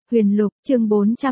Huyền Lục, chương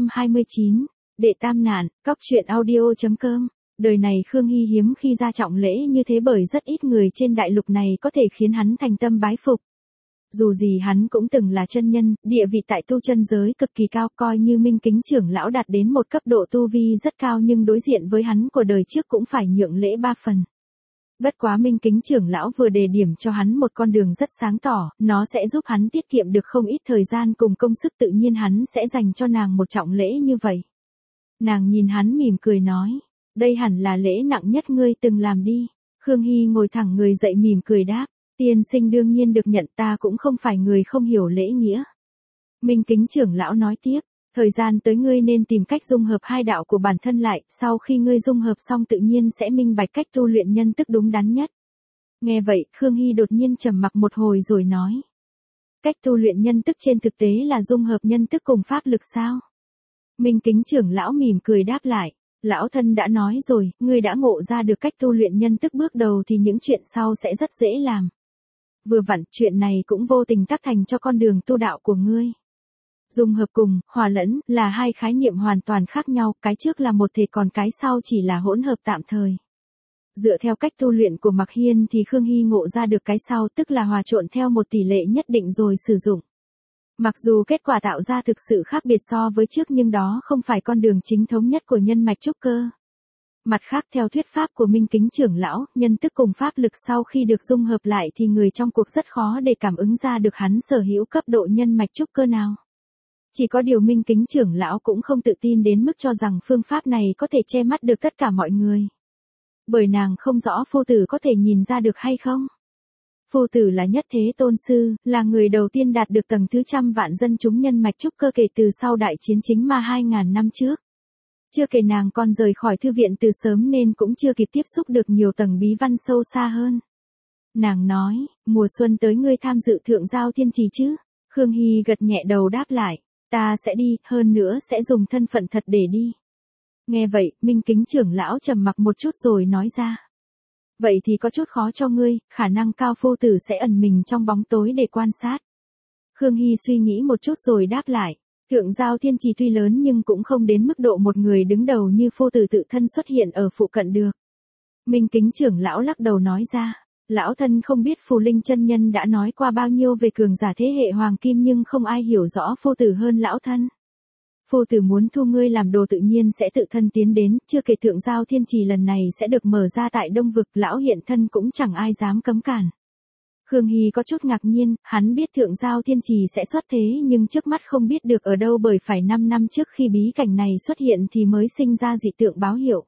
429, Đệ Tam Nạn, Cóc truyện audio.com. Đời này Khương Hy hiếm khi ra trọng lễ như thế bởi rất ít người trên đại lục này có thể khiến hắn thành tâm bái phục. Dù gì hắn cũng từng là chân nhân, địa vị tại tu chân giới cực kỳ cao, coi như Minh Kính trưởng lão đạt đến một cấp độ tu vi rất cao nhưng đối diện với hắn của đời trước cũng phải nhượng lễ 3 phần. Bất quá Minh Kính trưởng lão vừa đề điểm cho hắn một con đường rất sáng tỏ, nó sẽ giúp hắn tiết kiệm được không ít thời gian cùng công sức, tự nhiên hắn sẽ dành cho nàng một trọng lễ như vậy. Nàng nhìn hắn mỉm cười nói, đây hẳn là lễ nặng nhất ngươi từng làm đi. Khương Hy ngồi thẳng người dậy mỉm cười đáp, tiên sinh đương nhiên được nhận, ta cũng không phải người không hiểu lễ nghĩa. Minh Kính trưởng lão nói tiếp, thời gian tới ngươi nên tìm cách dung hợp hai đạo của bản thân lại, sau khi ngươi dung hợp xong tự nhiên sẽ minh bạch cách tu luyện nhân tức đúng đắn nhất. Nghe vậy, Khương Hy đột nhiên trầm mặc một hồi rồi nói, cách tu luyện nhân tức trên thực tế là dung hợp nhân tức cùng pháp lực sao? Minh Kính trưởng lão mỉm cười đáp lại, lão thân đã nói rồi, ngươi đã ngộ ra được cách tu luyện nhân tức bước đầu thì những chuyện sau sẽ rất dễ làm. Vừa vặn, chuyện này cũng vô tình tác thành cho con đường tu đạo của ngươi. Dung hợp cùng hòa lẫn là hai khái niệm hoàn toàn khác nhau, cái trước là một thể còn cái sau chỉ là hỗn hợp tạm thời. Dựa theo cách tu luyện của Mạc Hiên thì Khương Hy ngộ ra được cái sau, tức là hòa trộn theo một tỷ lệ nhất định rồi sử dụng. Mặc dù kết quả tạo ra thực sự khác biệt so với trước nhưng đó không phải con đường chính thống nhất của nhân mạch trúc cơ. Mặt khác theo thuyết pháp của Minh Kính trưởng lão, nhân tức cùng pháp lực sau khi được dung hợp lại thì người trong cuộc rất khó để cảm ứng ra được hắn sở hữu cấp độ nhân mạch trúc cơ nào. Chỉ có điều Minh Kính trưởng lão cũng không tự tin đến mức cho rằng phương pháp này có thể che mắt được tất cả mọi người. Bởi nàng không rõ phu tử có thể nhìn ra được hay không. Phu tử là nhất thế tôn sư, là người đầu tiên đạt được tầng thứ 100 vạn dân chúng nhân mạch trúc cơ kể từ sau đại chiến chính ma 2000 năm trước. Chưa kể nàng còn rời khỏi thư viện từ sớm nên cũng chưa kịp tiếp xúc được nhiều tầng bí văn sâu xa hơn. Nàng nói, mùa xuân tới ngươi tham dự thượng giao thiên trì chứ? Khương Hy gật nhẹ đầu đáp lại, ta sẽ đi, hơn nữa sẽ dùng thân phận thật để đi. Nghe vậy, Minh Kính trưởng lão trầm mặc một chút rồi nói ra. Vậy thì có chút khó cho ngươi, khả năng cao phu tử sẽ ẩn mình trong bóng tối để quan sát. Khương Hy suy nghĩ một chút rồi đáp lại, thượng giao thiên trì tuy lớn nhưng cũng không đến mức độ một người đứng đầu như phu tử tự thân xuất hiện ở phụ cận được. Minh Kính trưởng lão lắc đầu nói ra, lão thân không biết Phù Linh chân nhân đã nói qua bao nhiêu về cường giả thế hệ hoàng kim nhưng không ai hiểu rõ phu tử hơn lão thân. Phu tử muốn thu ngươi làm đồ tự nhiên sẽ tự thân tiến đến, chưa kể thượng giao thiên trì lần này sẽ được mở ra tại Đông Vực, lão hiện thân cũng chẳng ai dám cấm cản. Khương Hy có chút ngạc nhiên, hắn biết thượng giao thiên trì sẽ xuất thế nhưng trước mắt không biết được ở đâu bởi phải 5 năm trước khi bí cảnh này xuất hiện thì mới sinh ra dị tượng báo hiệu.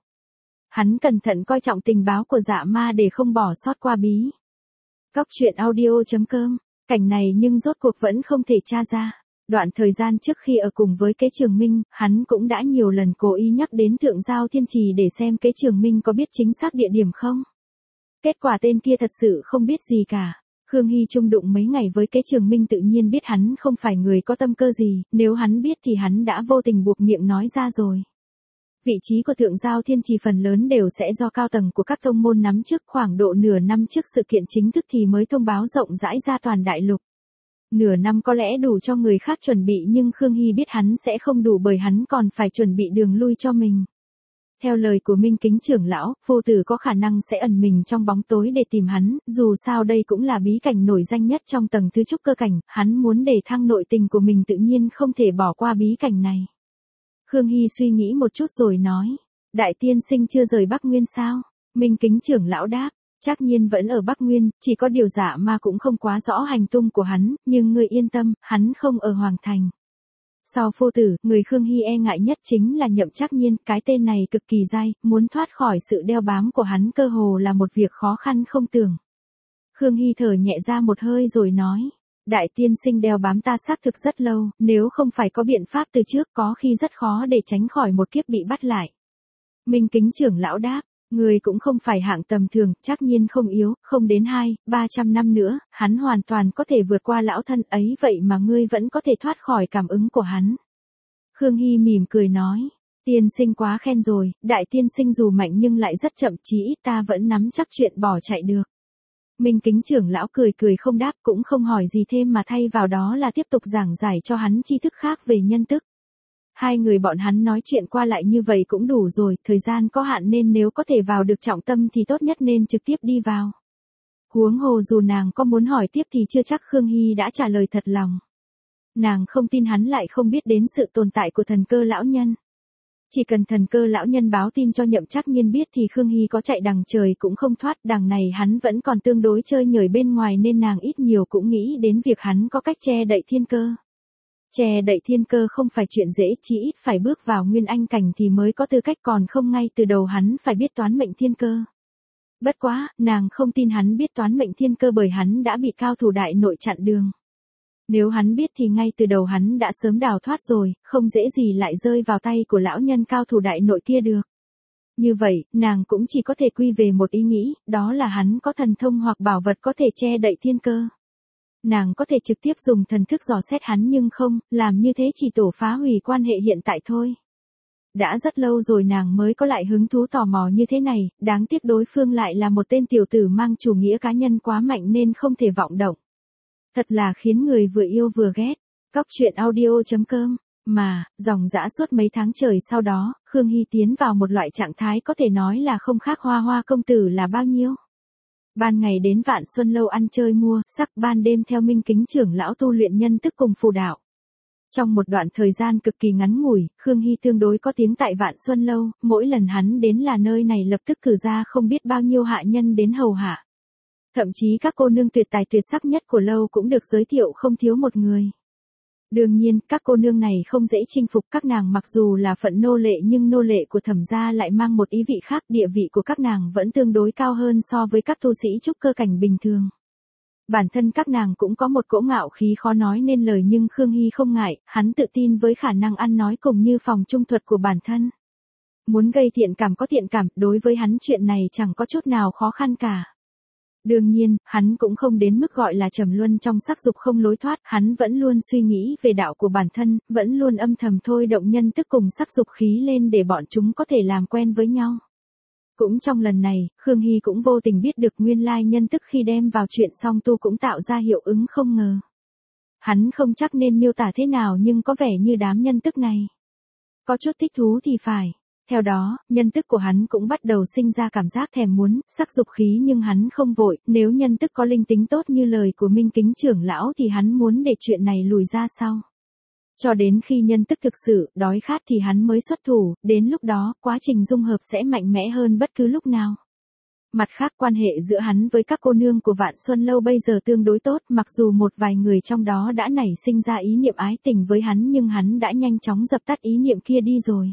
Hắn cẩn thận coi trọng tình báo của dạ ma để không bỏ sót qua bí. Cóc truyện audio.com, cảnh này nhưng rốt cuộc vẫn không thể tra ra. Đoạn thời gian trước khi ở cùng với Kế Trường Minh, hắn cũng đã nhiều lần cố ý nhắc đến thượng giao thiên trì để xem Kế Trường Minh có biết chính xác địa điểm không. Kết quả tên kia thật sự không biết gì cả. Khương Hy chung đụng mấy ngày với Kế Trường Minh tự nhiên biết hắn không phải người có tâm cơ gì, nếu hắn biết thì hắn đã vô tình buộc miệng nói ra rồi. Vị trí của thượng giao thiên trì phần lớn đều sẽ do cao tầng của các tông môn nắm trước, khoảng độ nửa năm trước sự kiện chính thức thì mới thông báo rộng rãi ra toàn đại lục. Nửa năm có lẽ đủ cho người khác chuẩn bị nhưng Khương Hy biết hắn sẽ không đủ bởi hắn còn phải chuẩn bị đường lui cho mình. Theo lời của Minh Kính trưởng lão, phu tử có khả năng sẽ ẩn mình trong bóng tối để tìm hắn, dù sao đây cũng là bí cảnh nổi danh nhất trong tầng thứ trúc cơ cảnh, hắn muốn đề thăng nội tình của mình tự nhiên không thể bỏ qua bí cảnh này. Khương Hy suy nghĩ một chút rồi nói, đại tiên sinh chưa rời Bắc Nguyên sao? Minh Kính trưởng lão đáp, chắc nhiên vẫn ở Bắc Nguyên, chỉ có điều dạ ma cũng không quá rõ hành tung của hắn, nhưng ngươi yên tâm, hắn không ở Hoàng Thành. Sau phu tử, người Khương Hy e ngại nhất chính là Nhậm Trác Nhiên, cái tên này cực kỳ dai, muốn thoát khỏi sự đeo bám của hắn cơ hồ là một việc khó khăn không tưởng. Khương Hy thở nhẹ ra một hơi rồi nói, đại tiên sinh đeo bám ta xác thực rất lâu, nếu không phải có biện pháp từ trước có khi rất khó để tránh khỏi một kiếp bị bắt lại. Minh Kính trưởng lão đáp, người cũng không phải hạng tầm thường, Trác Nhiên không yếu, không đến 200-300 năm nữa, hắn hoàn toàn có thể vượt qua lão thân ấy vậy mà ngươi vẫn có thể thoát khỏi cảm ứng của hắn. Khương Hy mỉm cười nói, tiên sinh quá khen rồi, đại tiên sinh dù mạnh nhưng lại rất chậm, chí ít ta vẫn nắm chắc chuyện bỏ chạy được. Minh Kính trưởng lão cười cười không đáp cũng không hỏi gì thêm mà thay vào đó là tiếp tục giảng giải cho hắn tri thức khác về nhân tức. Hai người bọn hắn nói chuyện qua lại như vậy cũng đủ rồi, thời gian có hạn nên nếu có thể vào được trọng tâm thì tốt nhất nên trực tiếp đi vào. Huống hồ dù nàng có muốn hỏi tiếp thì chưa chắc Khương Hy đã trả lời thật lòng. Nàng không tin hắn lại không biết đến sự tồn tại của thần cơ lão nhân. Chỉ cần thần cơ lão nhân báo tin cho Nhậm Trác Nhiên biết thì Khương Hy có chạy đằng trời cũng không thoát, đằng này hắn vẫn còn tương đối chơi nhởi bên ngoài nên nàng ít nhiều cũng nghĩ đến việc hắn có cách che đậy thiên cơ. Che đậy thiên cơ không phải chuyện dễ, chỉ ít phải bước vào nguyên anh cảnh thì mới có tư cách, còn không ngay từ đầu hắn phải biết toán mệnh thiên cơ. Bất quá, nàng không tin hắn biết toán mệnh thiên cơ bởi hắn đã bị cao thủ đại nội chặn đường. Nếu hắn biết thì ngay từ đầu hắn đã sớm đào thoát rồi, không dễ gì lại rơi vào tay của lão nhân cao thủ đại nội kia được. Như vậy, nàng cũng chỉ có thể quy về một ý nghĩ, đó là hắn có thần thông hoặc bảo vật có thể che đậy thiên cơ. Nàng có thể trực tiếp dùng thần thức dò xét hắn nhưng không, làm như thế chỉ tổ phá hủy quan hệ hiện tại thôi. Đã rất lâu rồi nàng mới có lại hứng thú tò mò như thế này, đáng tiếc đối phương lại là một tên tiểu tử mang chủ nghĩa cá nhân quá mạnh nên không thể vọng động. Thật là khiến người vừa yêu vừa ghét. Cóc truyện audio.com. Mà, dòng dã suốt mấy tháng trời sau đó, Khương Hy tiến vào một loại trạng thái có thể nói là không khác Hoa Hoa công tử là bao nhiêu. Ban ngày đến Vạn Xuân Lâu ăn chơi mua sắc, ban đêm theo Minh Kính trưởng lão tu luyện nhân tức cùng phù đạo. Trong một đoạn thời gian cực kỳ ngắn ngủi, Khương Hy tương đối có tiếng tại Vạn Xuân Lâu, mỗi lần hắn đến là nơi này lập tức cử ra không biết bao nhiêu hạ nhân đến hầu hạ. Thậm chí các cô nương tuyệt tài tuyệt sắc nhất của lâu cũng được giới thiệu không thiếu một người. Đương nhiên, các cô nương này không dễ chinh phục, các nàng mặc dù là phận nô lệ nhưng nô lệ của Thẩm gia lại mang một ý vị khác, địa vị của các nàng vẫn tương đối cao hơn so với các tu sĩ trúc cơ cảnh bình thường. Bản thân các nàng cũng có một cỗ ngạo khí khó nói nên lời nhưng Khương Hy không ngại, hắn tự tin với khả năng ăn nói cùng như phòng trung thuật của bản thân. Muốn gây thiện cảm có thiện cảm, đối với hắn chuyện này chẳng có chút nào khó khăn cả. Đương nhiên, hắn cũng không đến mức gọi là trầm luân trong sắc dục không lối thoát, hắn vẫn luôn suy nghĩ về đạo của bản thân, vẫn luôn âm thầm thôi động nhân tức cùng sắc dục khí lên để bọn chúng có thể làm quen với nhau. Cũng trong lần này, Khương Hy cũng vô tình biết được nguyên lai nhân tức khi đem vào chuyện song tu cũng tạo ra hiệu ứng không ngờ. Hắn không chắc nên miêu tả thế nào nhưng có vẻ như đám nhân tức này có chút thích thú thì phải. Theo đó, nhân tức của hắn cũng bắt đầu sinh ra cảm giác thèm muốn, sắc dục khí nhưng hắn không vội, nếu nhân tức có linh tính tốt như lời của Minh Kính trưởng lão thì hắn muốn để chuyện này lùi ra sau. Cho đến khi nhân tức thực sự đói khát thì hắn mới xuất thủ, đến lúc đó, quá trình dung hợp sẽ mạnh mẽ hơn bất cứ lúc nào. Mặt khác quan hệ giữa hắn với các cô nương của Vạn Xuân Lâu bây giờ tương đối tốt, mặc dù một vài người trong đó đã nảy sinh ra ý niệm ái tình với hắn nhưng hắn đã nhanh chóng dập tắt ý niệm kia đi rồi.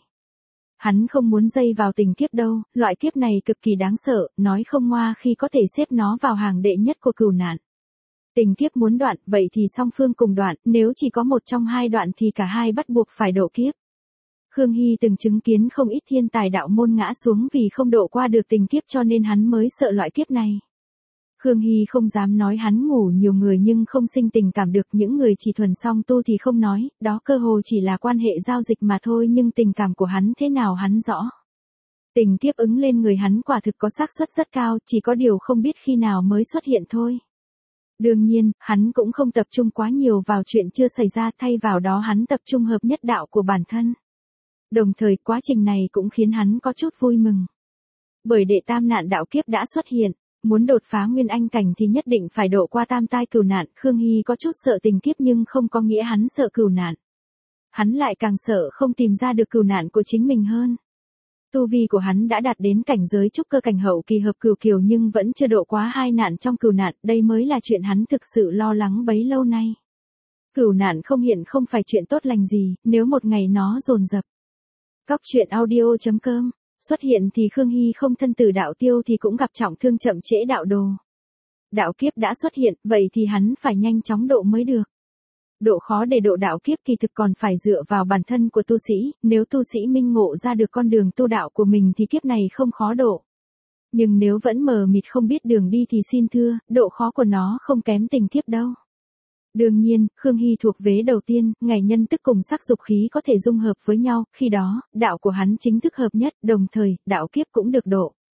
Hắn không muốn dây vào tình kiếp đâu, loại kiếp này cực kỳ đáng sợ, nói không ngoa khi có thể xếp nó vào hàng đệ nhất của cừu nạn. Tình kiếp muốn đoạn, vậy thì song phương cùng đoạn, nếu chỉ có một trong hai đoạn thì cả hai bắt buộc phải độ kiếp. Khương Hy từng chứng kiến không ít thiên tài đạo môn ngã xuống vì không độ qua được tình kiếp cho nên hắn mới sợ loại kiếp này. Khương Hy không dám nói hắn ngủ nhiều người nhưng không sinh tình cảm được, những người chỉ thuần song tu thì không nói, đó cơ hồ chỉ là quan hệ giao dịch mà thôi nhưng tình cảm của hắn thế nào hắn rõ. Tình kiếp ứng lên người hắn quả thực có xác suất rất cao, chỉ có điều không biết khi nào mới xuất hiện thôi. Đương nhiên, hắn cũng không tập trung quá nhiều vào chuyện chưa xảy ra, thay vào đó hắn tập trung hợp nhất đạo của bản thân. Đồng thời quá trình này cũng khiến hắn có chút vui mừng. Bởi đệ tam nạn đạo kiếp đã xuất hiện, muốn đột phá nguyên anh cảnh thì nhất định phải độ qua tam tai cừu nạn, Khương Hy có chút sợ tình kiếp nhưng không có nghĩa hắn sợ cừu nạn. Hắn lại càng sợ không tìm ra được cừu nạn của chính mình hơn. Tu vi của hắn đã đạt đến cảnh giới trúc cơ cảnh hậu kỳ hợp cửu kiều nhưng vẫn chưa độ quá hai nạn trong cừu nạn, đây mới là chuyện hắn thực sự lo lắng bấy lâu nay. Cừu nạn không hiện không phải chuyện tốt lành gì, nếu một ngày nó dồn dập. Cóc truyện audio.com. Xuất hiện thì Khương Hy không thân tử đạo tiêu thì cũng gặp trọng thương chậm trễ đạo đồ. Đạo kiếp đã xuất hiện, vậy thì hắn phải nhanh chóng độ mới được. Độ khó để độ đạo kiếp kỳ thực còn phải dựa vào bản thân của tu sĩ, nếu tu sĩ minh ngộ ra được con đường tu đạo của mình thì kiếp này không khó độ. Nhưng nếu vẫn mờ mịt không biết đường đi thì xin thưa, độ khó của nó không kém tình kiếp đâu. Đương nhiên, Khương Hy thuộc vế đầu tiên, ngày nhân tức cùng sắc dục khí có thể dung hợp với nhau, khi đó, đạo của hắn chính thức hợp nhất, đồng thời, đạo kiếp cũng được độ.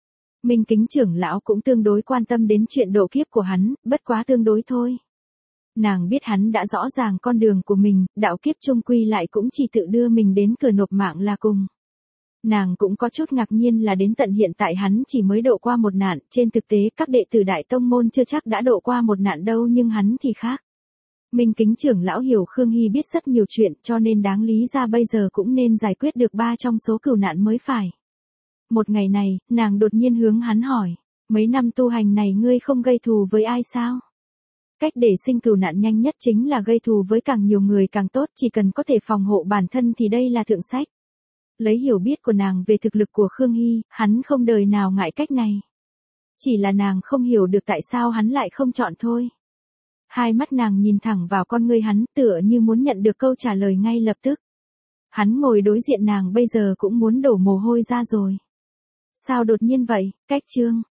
Minh Kính trưởng lão cũng tương đối quan tâm đến chuyện độ kiếp của hắn, bất quá tương đối thôi. Nàng biết hắn đã rõ ràng con đường của mình, đạo kiếp chung quy lại cũng chỉ tự đưa mình đến cửa nộp mạng là cùng. Nàng cũng có chút ngạc nhiên là đến tận hiện tại hắn chỉ mới độ qua một nạn, trên thực tế các đệ tử đại tông môn chưa chắc đã độ qua một nạn đâu nhưng hắn thì khác. Minh Kính trưởng lão hiểu Khương Hy biết rất nhiều chuyện cho nên đáng lý ra bây giờ cũng nên giải quyết được 3 trong số cửu nạn mới phải. Một ngày này, nàng đột nhiên hướng hắn hỏi, mấy năm tu hành này ngươi không gây thù với ai sao? Cách để sinh cửu nạn nhanh nhất chính là gây thù với càng nhiều người càng tốt, chỉ cần có thể phòng hộ bản thân thì đây là thượng sách. Lấy hiểu biết của nàng về thực lực của Khương Hy, hắn không đời nào ngại cách này. Chỉ là nàng không hiểu được tại sao hắn lại không chọn thôi. Hai mắt nàng nhìn thẳng vào con ngươi hắn tựa như muốn nhận được câu trả lời ngay lập tức. Hắn ngồi đối diện nàng bây giờ cũng muốn đổ mồ hôi ra rồi. Sao đột nhiên vậy, cách chương.